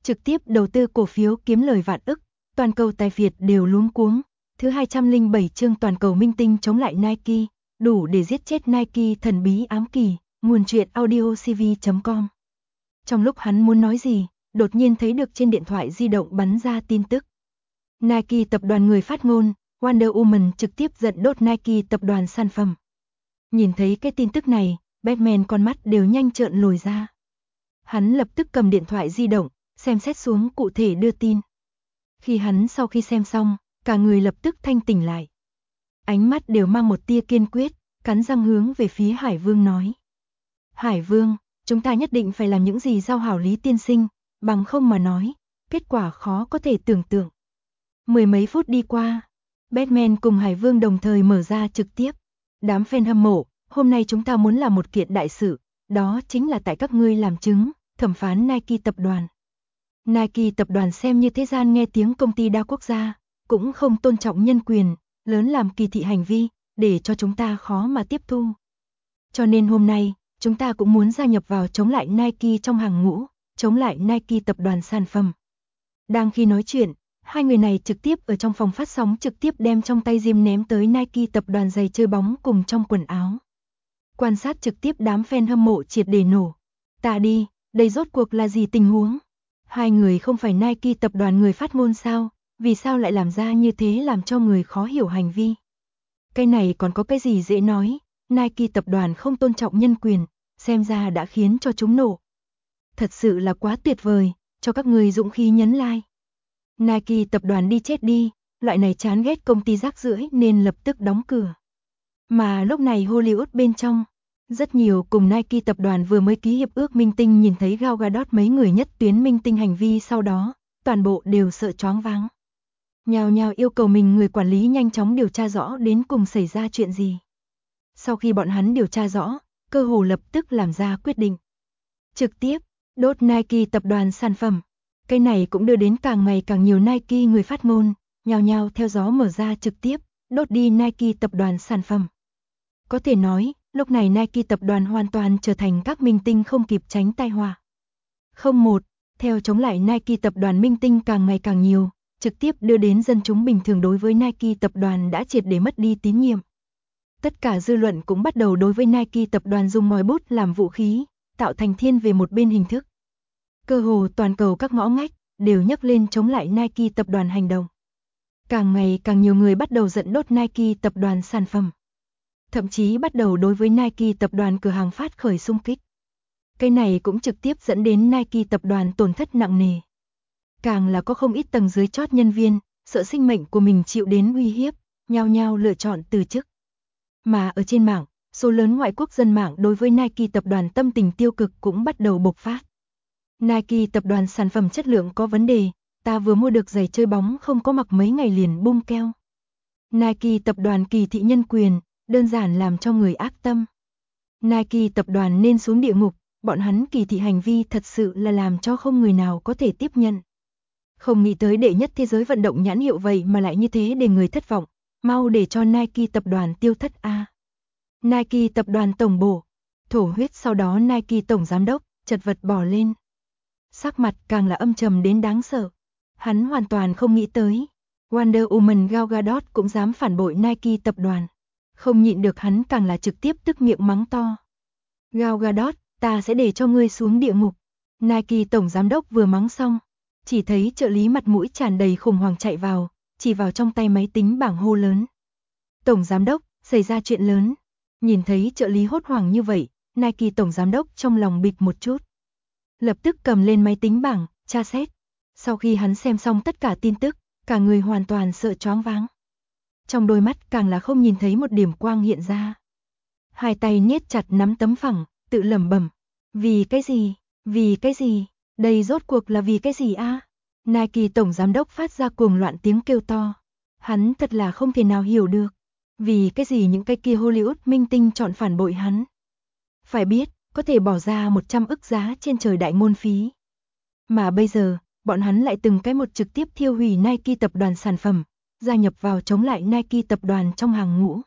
trực tiếp đầu tư cổ phiếu kiếm lời vạn ức, toàn cầu tài phiệt đều luống cuống. Thứ 207 chương toàn cầu minh tinh chống lại Nike, đủ để giết chết Nike thần bí ám kỳ, nguồn truyện audiocv.com. Trong lúc hắn muốn nói gì, đột nhiên thấy được trên điện thoại di động bắn ra tin tức. Nike tập đoàn người phát ngôn, Wonder Woman trực tiếp giận đốt Nike tập đoàn sản phẩm. Nhìn thấy cái tin tức này, Batman con mắt đều nhanh trợn lồi ra. Hắn lập tức cầm điện thoại di động, xem xét xuống cụ thể đưa tin. Khi hắn sau khi xem xong, cả người lập tức thanh tỉnh lại. Ánh mắt đều mang một tia kiên quyết, cắn răng hướng về phía Hải Vương nói. Hải Vương, chúng ta nhất định phải làm những gì giao hảo Lý tiên sinh, bằng không mà nói, kết quả khó có thể tưởng tượng. Mười mấy phút đi qua, Batman cùng Hải Vương đồng thời mở ra trực tiếp. Đám fan hâm mộ, hôm nay chúng ta muốn làm một kiện đại sự, đó chính là tại các ngươi làm chứng, thẩm phán Nike tập đoàn. Nike tập đoàn xem như thế gian nghe tiếng công ty đa quốc gia, cũng không tôn trọng nhân quyền, lớn làm kỳ thị hành vi, để cho chúng ta khó mà tiếp thu. Cho nên hôm nay, chúng ta cũng muốn gia nhập vào chống lại Nike trong hàng ngũ, chống lại Nike tập đoàn sản phẩm. Đang khi nói chuyện, hai người này trực tiếp ở trong phòng phát sóng trực tiếp đem trong tay diêm ném tới Nike tập đoàn giày chơi bóng cùng trong quần áo. Quan sát trực tiếp đám fan hâm mộ triệt để nổ. Ta đi, đây rốt cuộc là gì tình huống? Hai người không phải Nike tập đoàn người phát ngôn sao? Vì sao lại làm ra như thế làm cho người khó hiểu hành vi? Cái này còn có cái gì dễ nói? Nike tập đoàn không tôn trọng nhân quyền, xem ra đã khiến cho chúng nổ. Thật sự là quá tuyệt vời, cho các người dũng khí nhấn like. Nike tập đoàn đi chết đi, loại này chán ghét công ty rác rưởi nên lập tức đóng cửa. Mà lúc này Hollywood bên trong, rất nhiều cùng Nike tập đoàn vừa mới ký hiệp ước minh tinh nhìn thấy Gal Gadot mấy người nhất tuyến minh tinh hành vi sau đó, toàn bộ đều sợ choáng váng. Nhào nhào yêu cầu mình người quản lý nhanh chóng điều tra rõ đến cùng xảy ra chuyện gì. Sau khi bọn hắn điều tra rõ, cơ hồ lập tức làm ra quyết định. Trực tiếp, đốt Nike tập đoàn sản phẩm. Cái này cũng đưa đến càng ngày càng nhiều Nike người phát ngôn, nhào nhào theo gió mở ra trực tiếp, đốt đi Nike tập đoàn sản phẩm. Có thể nói, lúc này Nike tập đoàn hoàn toàn trở thành các minh tinh không kịp tránh tai họa. Không một, theo chống lại Nike tập đoàn minh tinh càng ngày càng nhiều, trực tiếp đưa đến dân chúng bình thường đối với Nike tập đoàn đã triệt để mất đi tín nhiệm. Tất cả dư luận cũng bắt đầu đối với Nike tập đoàn dùng ngòi bút làm vũ khí, tạo thành thiên về một bên hình thức. Cơ hồ toàn cầu các ngõ ngách đều nhấc lên chống lại Nike tập đoàn hành động. Càng ngày càng nhiều người bắt đầu giận đốt Nike tập đoàn sản phẩm. Thậm chí bắt đầu đối với Nike tập đoàn cửa hàng phát khởi xung kích. Cái này cũng trực tiếp dẫn đến Nike tập đoàn tổn thất nặng nề. Càng là có không ít tầng dưới chót nhân viên, sợ sinh mệnh của mình chịu đến uy hiếp, nhao nhao lựa chọn từ chức. Mà ở trên mạng, số lớn ngoại quốc dân mạng đối với Nike tập đoàn tâm tình tiêu cực cũng bắt đầu bộc phát. Nike tập đoàn sản phẩm chất lượng có vấn đề, ta vừa mua được giày chơi bóng không có mặc mấy ngày liền bung keo. Nike tập đoàn kỳ thị nhân quyền, đơn giản làm cho người ác tâm. Nike tập đoàn nên xuống địa ngục, bọn hắn kỳ thị hành vi thật sự là làm cho không người nào có thể tiếp nhận. Không nghĩ tới đệ nhất thế giới vận động nhãn hiệu vậy mà lại như thế để người thất vọng, mau để cho Nike tập đoàn tiêu thất a. Nike tập đoàn tổng bộ, thổ huyết sau đó Nike tổng giám đốc, chật vật bỏ lên. Sắc mặt càng là âm trầm đến đáng sợ. Hắn hoàn toàn không nghĩ tới, Wonder Woman Gal Gadot cũng dám phản bội Nike tập đoàn. Không nhịn được hắn càng là trực tiếp tức miệng mắng to. Gal Gadot, ta sẽ để cho ngươi xuống địa ngục. Nike tổng giám đốc vừa mắng xong, chỉ thấy trợ lý mặt mũi tràn đầy khủng hoảng chạy vào, chỉ vào trong tay máy tính bảng hô lớn. Tổng giám đốc, xảy ra chuyện lớn. Nhìn thấy trợ lý hốt hoảng như vậy, Nike tổng giám đốc trong lòng bịch một chút. Lập tức cầm lên máy tính bảng, tra xét. Sau khi hắn xem xong tất cả tin tức, cả người hoàn toàn sợ choáng váng. Trong đôi mắt càng là không nhìn thấy một điểm quang hiện ra. Hai tay niết chặt nắm tấm phẳng, tự lẩm bẩm. Vì cái gì? Vì cái gì? Đây rốt cuộc là vì cái gì a? Nike tổng giám đốc phát ra cuồng loạn tiếng kêu to. Hắn thật là không thể nào hiểu được. Vì cái gì những cái kia Hollywood minh tinh chọn phản bội hắn. Phải biết, có thể bỏ ra 100 ức giá trên trời đại môn phí. Mà bây giờ, bọn hắn lại từng cái một trực tiếp thiêu hủy Nike tập đoàn sản phẩm, gia nhập vào chống lại Nike tập đoàn trong hàng ngũ.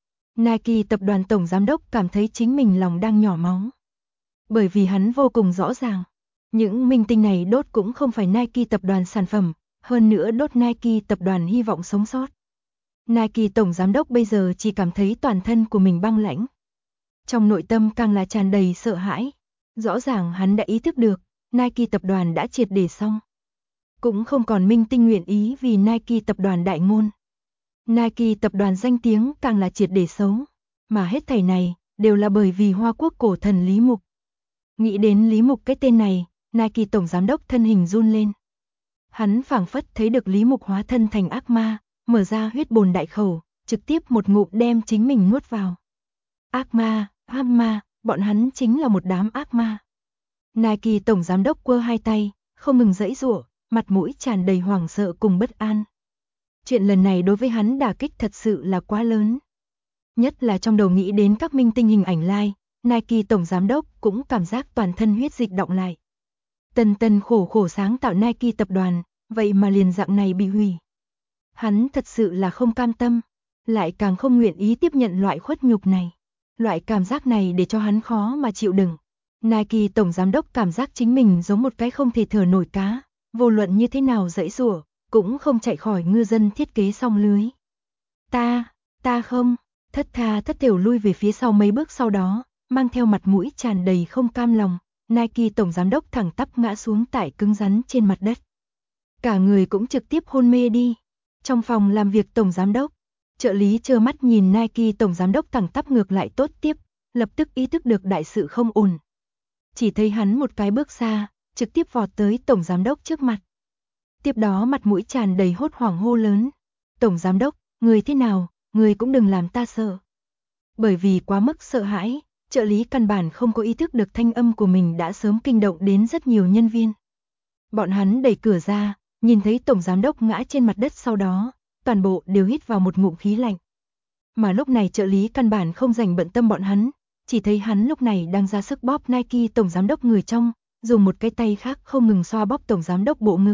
Nike tập đoàn tổng giám đốc cảm thấy chính mình lòng đang nhỏ máu. Bởi vì hắn vô cùng rõ ràng, Những minh tinh này đốt cũng không phải Nike tập đoàn sản phẩm, hơn nữa đốt Nike tập đoàn hy vọng sống sót. Nike tổng giám đốc bây giờ chỉ cảm thấy toàn thân của mình băng lãnh. Trong nội tâm càng là tràn đầy sợ hãi. Rõ ràng hắn đã ý thức được, Nike tập đoàn đã triệt để xong. Cũng không còn minh tinh nguyện ý vì Nike tập đoàn đại ngôn. Nike tập đoàn danh tiếng càng là triệt để xấu. Mà hết thảy này, đều là bởi vì Hoa Quốc cổ thần Lý Mục. Nghĩ đến Lý Mục cái tên này, Nike tổng giám đốc thân hình run lên. Hắn phảng phất thấy được Lý Mục hóa thân thành ác ma, mở ra huyết bồn đại khẩu, trực tiếp một ngụm đem chính mình nuốt vào. Ác ma, bọn hắn chính là một đám ác ma. Nike tổng giám đốc quơ hai tay, không ngừng giãy giụa, mặt mũi tràn đầy hoảng sợ cùng bất an. Chuyện lần này đối với hắn đả kích thật sự là quá lớn. Nhất là trong đầu nghĩ đến các minh tinh hình ảnh live, Nike tổng giám đốc cũng cảm giác toàn thân huyết dịch đọng lại. Tần khổ sáng tạo Nike tập đoàn, vậy mà liền dạng này bị hủy. Hắn thật sự là không cam tâm, lại càng không nguyện ý tiếp nhận loại khuất nhục này. Loại cảm giác này để cho hắn khó mà chịu đựng. Nike tổng giám đốc cảm giác chính mình giống một cái không thể thở nổi cá, vô luận như thế nào giãy giụa, cũng không chạy khỏi ngư dân thiết kế song lưới. Ta không, thất tha thất thểu lui về phía sau mấy bước, sau đó, mang theo mặt mũi tràn đầy không cam lòng, Nike tổng giám đốc thẳng tắp ngã xuống tại cứng rắn trên mặt đất. Cả người cũng trực tiếp hôn mê đi. Trong phòng làm việc tổng giám đốc, trợ lý trơ mắt nhìn Nike tổng giám đốc thẳng tắp ngược lại tốt tiếp, lập tức ý thức được đại sự không ổn. Chỉ thấy hắn một cái bước xa, trực tiếp vọt tới tổng giám đốc trước mặt. Tiếp đó mặt mũi tràn đầy hốt hoảng hô lớn. Tổng giám đốc, người thế nào, người cũng đừng làm ta sợ. Bởi vì quá mức sợ hãi, trợ lý căn bản không có ý thức được thanh âm của mình đã sớm kinh động đến rất nhiều nhân viên. Bọn hắn đẩy cửa ra, nhìn thấy tổng giám đốc ngã trên mặt đất, sau đó, toàn bộ đều hít vào một ngụm khí lạnh. Mà lúc này trợ lý căn bản không dành bận tâm bọn hắn, chỉ thấy hắn lúc này đang ra sức bóp Nike tổng giám đốc người trong, dùng một cái tay khác không ngừng xoa bóp tổng giám đốc bộ ngực.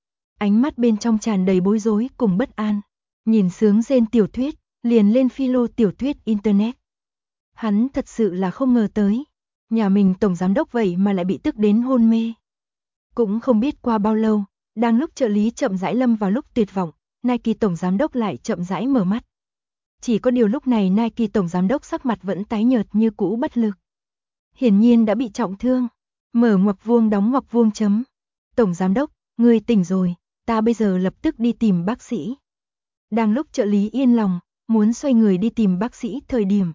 Ánh mắt bên trong tràn đầy bối rối cùng bất an, nhìn sướng rên tiểu thuyết, liền lên philo tiểu thuyết internet. Hắn thật sự là không ngờ tới, nhà mình tổng giám đốc vậy mà lại bị tức đến hôn mê. Cũng không biết qua bao lâu, đang lúc trợ lý chậm rãi lâm vào lúc tuyệt vọng, Nike tổng giám đốc lại chậm rãi mở mắt. Chỉ có điều lúc này Nike tổng giám đốc sắc mặt vẫn tái nhợt như cũ, bất lực. Hiển nhiên đã bị trọng thương. Mở ngoặc vuông đóng ngoặc vuông chấm. Tổng giám đốc, ngươi tỉnh rồi, ta bây giờ lập tức đi tìm bác sĩ. Đang lúc trợ lý yên lòng, muốn xoay người đi tìm bác sĩ thời điểm.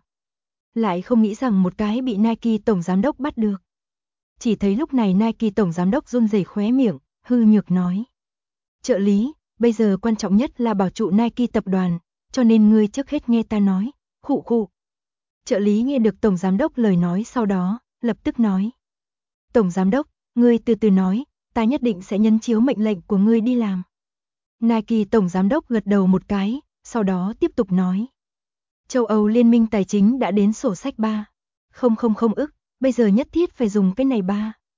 Lại không nghĩ rằng một cái bị Nike tổng giám đốc bắt được. Chỉ thấy lúc này Nike tổng giám đốc run rẩy khóe miệng, hư nhược nói. Trợ lý, bây giờ quan trọng nhất là bảo trụ Nike tập đoàn, cho nên ngươi trước hết nghe ta nói, khụ. Trợ lý nghe được tổng giám đốc lời nói sau đó, lập tức nói. Tổng giám đốc, ngươi từ từ nói, ta nhất định sẽ nhân chiếu mệnh lệnh của ngươi đi làm. Nike tổng giám đốc gật đầu một cái, sau đó tiếp tục nói. Châu Âu Liên minh Tài chính đã đến sổ sách 3.000 ức, bây giờ nhất thiết phải dùng cái này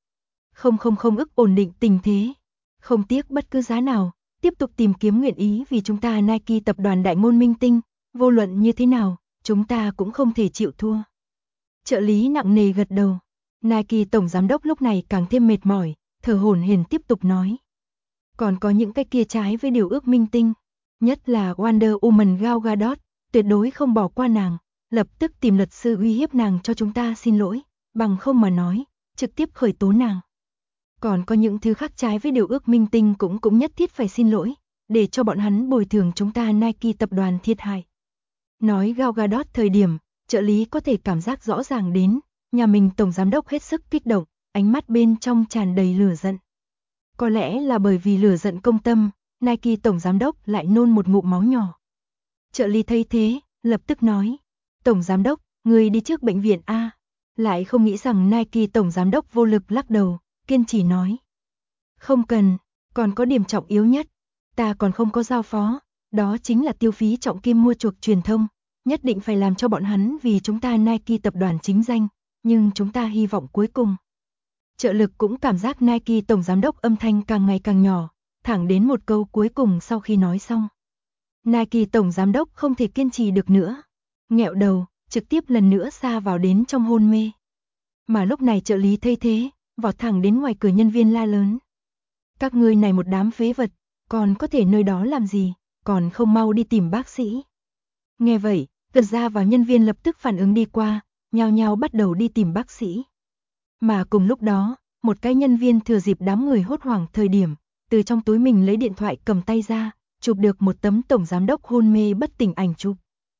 3.000 ức ổn định tình thế. Không tiếc bất cứ giá nào, tiếp tục tìm kiếm nguyện ý vì chúng ta Nike tập đoàn đại ngôn minh tinh, vô luận như thế nào, chúng ta cũng không thể chịu thua. Trợ lý nặng nề gật đầu. Nike tổng giám đốc lúc này càng thêm mệt mỏi, thở hổn hển tiếp tục nói. Còn có những cái kia trái với điều ước minh tinh, nhất là Wonder Woman Gal Gadot, tuyệt đối không bỏ qua nàng, lập tức tìm luật sư uy hiếp nàng cho chúng ta xin lỗi, bằng không mà nói, trực tiếp khởi tố nàng. Còn có những thứ khác trái với điều ước minh tinh cũng nhất thiết phải xin lỗi, để cho bọn hắn bồi thường chúng ta Nike tập đoàn thiệt hại. Nói Gal Gadot thời điểm, trợ lý có thể cảm giác rõ ràng đến, nhà mình tổng giám đốc hết sức kích động, ánh mắt bên trong tràn đầy lửa giận. Có lẽ là bởi vì lửa giận công tâm, Nike tổng giám đốc lại nôn một ngụm máu nhỏ. Trợ lý thấy thế, lập tức nói, tổng giám đốc, người đi trước bệnh viện A. Lại không nghĩ rằng Nike tổng giám đốc vô lực lắc đầu, kiên trì nói. Không cần, còn có điểm trọng yếu nhất, ta còn không có giao phó, đó chính là tiêu phí trọng kim mua chuộc truyền thông, nhất định phải làm cho bọn hắn vì chúng ta Nike tập đoàn chính danh, nhưng chúng ta hy vọng cuối cùng. Trợ lực cũng cảm giác Nike tổng giám đốc âm thanh càng ngày càng nhỏ, thẳng đến một câu cuối cùng sau khi nói xong. Nike tổng giám đốc không thể kiên trì được nữa, nghẹo đầu, trực tiếp lần nữa sa vào đến trong hôn mê. Mà lúc này trợ lý thấy thế, vọt thẳng đến ngoài cửa nhân viên la lớn. Các ngươi này một đám phế vật, còn có thể nơi đó làm gì, còn không mau đi tìm bác sĩ. Nghe vậy, cửa ra vào nhân viên lập tức phản ứng đi qua, nhao nhao bắt đầu đi tìm bác sĩ. Mà cùng lúc đó, một cái nhân viên thừa dịp đám người hốt hoảng thời điểm, từ trong túi mình lấy điện thoại cầm tay ra, chụp được một tấm tổng giám đốc hôn mê bất tỉnh ảnh chụp.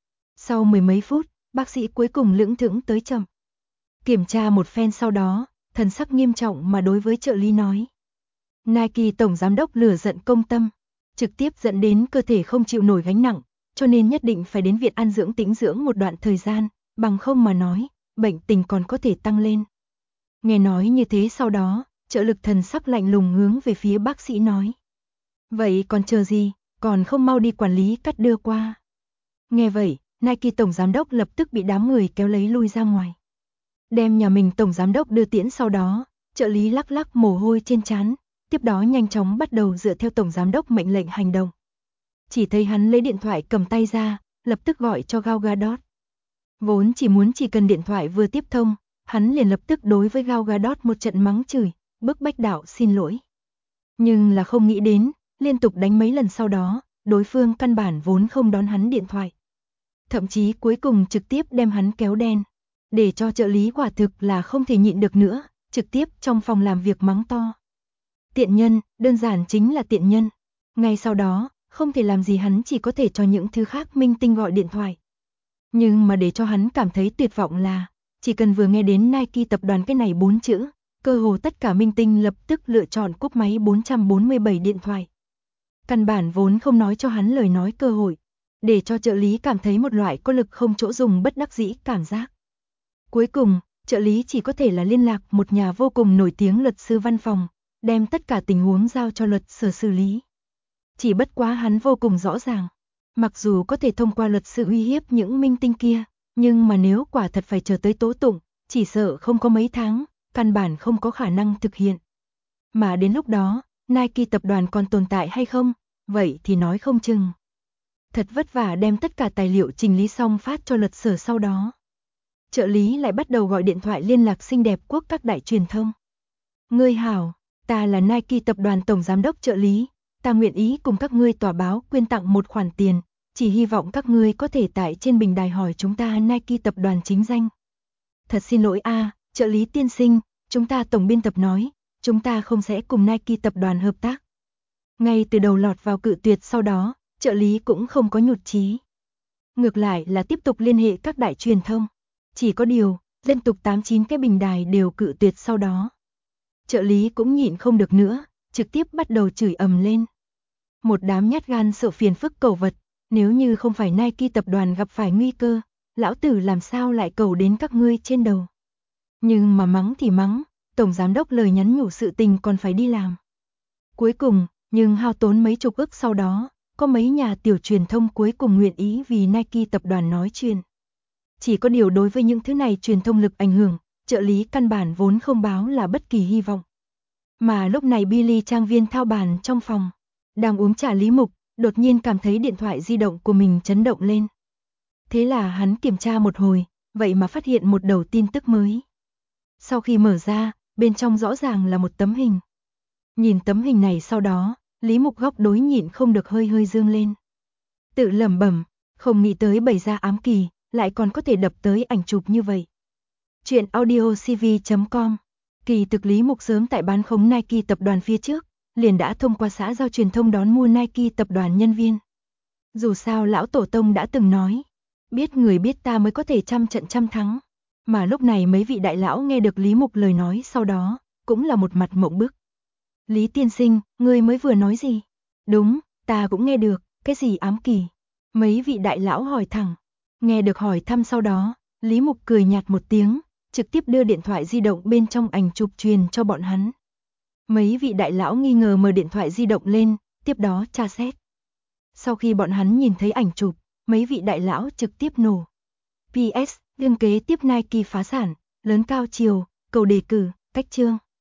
Sau mười mấy phút, bác sĩ cuối cùng lững thững tới chậm. Kiểm tra một phen sau đó, thần sắc nghiêm trọng mà đối với trợ lý nói. Nike tổng giám đốc lửa giận công tâm, trực tiếp dẫn đến cơ thể không chịu nổi gánh nặng, cho nên nhất định phải đến viện an dưỡng tĩnh dưỡng một đoạn thời gian, bằng không mà nói, bệnh tình còn có thể tăng lên. Nghe nói như thế sau đó, trợ lực thần sắc lạnh lùng hướng về phía bác sĩ nói. Vậy còn chờ gì, còn không mau đi quản lý cắt đưa qua. Nghe vậy, Nike tổng giám đốc lập tức bị đám người kéo lấy lui ra ngoài. Đem nhà mình tổng giám đốc đưa tiễn sau đó, trợ lý lắc lắc mồ hôi trên trán, tiếp đó nhanh chóng bắt đầu dựa theo tổng giám đốc mệnh lệnh hành động. Chỉ thấy hắn lấy điện thoại cầm tay ra, lập tức gọi cho Gal Gadot. Vốn chỉ cần điện thoại vừa tiếp thông, hắn liền lập tức đối với Gal Gadot một trận mắng chửi, bức bách đạo xin lỗi. Nhưng là không nghĩ đến, liên tục đánh mấy lần sau đó, đối phương căn bản vốn không đón hắn điện thoại. Thậm chí cuối cùng trực tiếp đem hắn kéo đen, để cho trợ lý quả thực là không thể nhịn được nữa, trực tiếp trong phòng làm việc mắng to. Tiện nhân, đơn giản chính là tiện nhân. Ngay sau đó, không thể làm gì hắn chỉ có thể cho những thứ khác minh tinh gọi điện thoại. Nhưng mà để cho hắn cảm thấy tuyệt vọng là, chỉ cần vừa nghe đến Nike tập đoàn cái này 4 chữ, cơ hồ tất cả minh tinh lập tức lựa chọn cúp máy 447 điện thoại. Căn bản vốn không nói cho hắn lời nói cơ hội, để cho trợ lý cảm thấy một loại có lực không chỗ dùng bất đắc dĩ cảm giác. Cuối cùng, trợ lý chỉ có thể là liên lạc một nhà vô cùng nổi tiếng luật sư văn phòng, đem tất cả tình huống giao cho luật sở xử lý. Chỉ bất quá hắn vô cùng rõ ràng, mặc dù có thể thông qua luật sư uy hiếp những minh tinh kia, nhưng mà nếu quả thật phải chờ tới tố tụng, chỉ sợ không có mấy tháng, căn bản không có khả năng thực hiện. Mà đến lúc đó, Nike tập đoàn còn tồn tại hay không, vậy thì nói không chừng. Thật vất vả đem tất cả tài liệu trình lý xong phát cho luật sở sau đó. Trợ lý lại bắt đầu gọi điện thoại liên lạc xinh đẹp quốc các đại truyền thông. Ngươi hảo, ta là Nike tập đoàn tổng giám đốc trợ lý, ta nguyện ý cùng các ngươi tòa báo quyên tặng một khoản tiền, chỉ hy vọng các ngươi có thể tại trên bình đài hỏi chúng ta Nike tập đoàn chính danh. Thật xin lỗi trợ lý tiên sinh, chúng ta tổng biên tập nói, chúng ta không sẽ cùng Nike tập đoàn hợp tác. Ngay từ đầu lọt vào cự tuyệt sau đó, trợ lý cũng không có nhụt chí. Ngược lại là tiếp tục liên hệ các đại truyền thông. Chỉ có điều, liên tục 8-9 cái bình đài đều cự tuyệt sau đó. Trợ lý cũng nhịn không được nữa, trực tiếp bắt đầu chửi ầm lên. Một đám nhát gan sợ phiền phức cầu vật, nếu như không phải Nike tập đoàn gặp phải nguy cơ, lão tử làm sao lại cầu đến các ngươi trên đầu. Nhưng mà mắng thì mắng, tổng giám đốc lời nhắn nhủ sự tình còn phải đi làm. Cuối cùng, nhưng hao tốn mấy chục ức sau đó, có mấy nhà tiểu truyền thông cuối cùng nguyện ý vì Nike tập đoàn nói chuyện. Chỉ có điều đối với những thứ này truyền thông lực ảnh hưởng, trợ lý căn bản vốn không báo là bất kỳ hy vọng. Mà lúc này Billy trang viên thao bàn trong phòng, đang uống trà Lý Mục, đột nhiên cảm thấy điện thoại di động của mình chấn động lên. Thế là hắn kiểm tra một hồi, vậy mà phát hiện một đầu tin tức mới. Sau khi mở ra, bên trong rõ ràng là một tấm hình. Nhìn tấm hình này sau đó, Lý Mục góc đối nhịn không được hơi hơi dương lên. Tự lẩm bẩm, không nghĩ tới bày ra ám kỳ, lại còn có thể đập tới ảnh chụp như vậy. Chuyện audiocv.com. Kỳ thực Lý Mục sớm tại bán khống Nike tập đoàn phía trước, liền đã thông qua xã giao truyền thông đón mua Nike tập đoàn nhân viên. Dù sao lão tổ tông đã từng nói, biết người biết ta mới có thể trăm trận trăm thắng. Mà lúc này mấy vị đại lão nghe được Lý Mục lời nói sau đó, cũng là một mặt mộng bức. Lý tiên sinh, ngươi mới vừa nói gì? Đúng, ta cũng nghe được, cái gì ám kỳ? Mấy vị đại lão hỏi thẳng. Nghe được hỏi thăm sau đó, Lý Mục cười nhạt một tiếng, trực tiếp đưa điện thoại di động bên trong ảnh chụp truyền cho bọn hắn. Mấy vị đại lão nghi ngờ mở điện thoại di động lên, tiếp đó tra xét. Sau khi bọn hắn nhìn thấy ảnh chụp, mấy vị đại lão trực tiếp nổ. PS, đương kế tiếp Nike phá sản, lớn cao chiều, cầu đề cử, cách chương.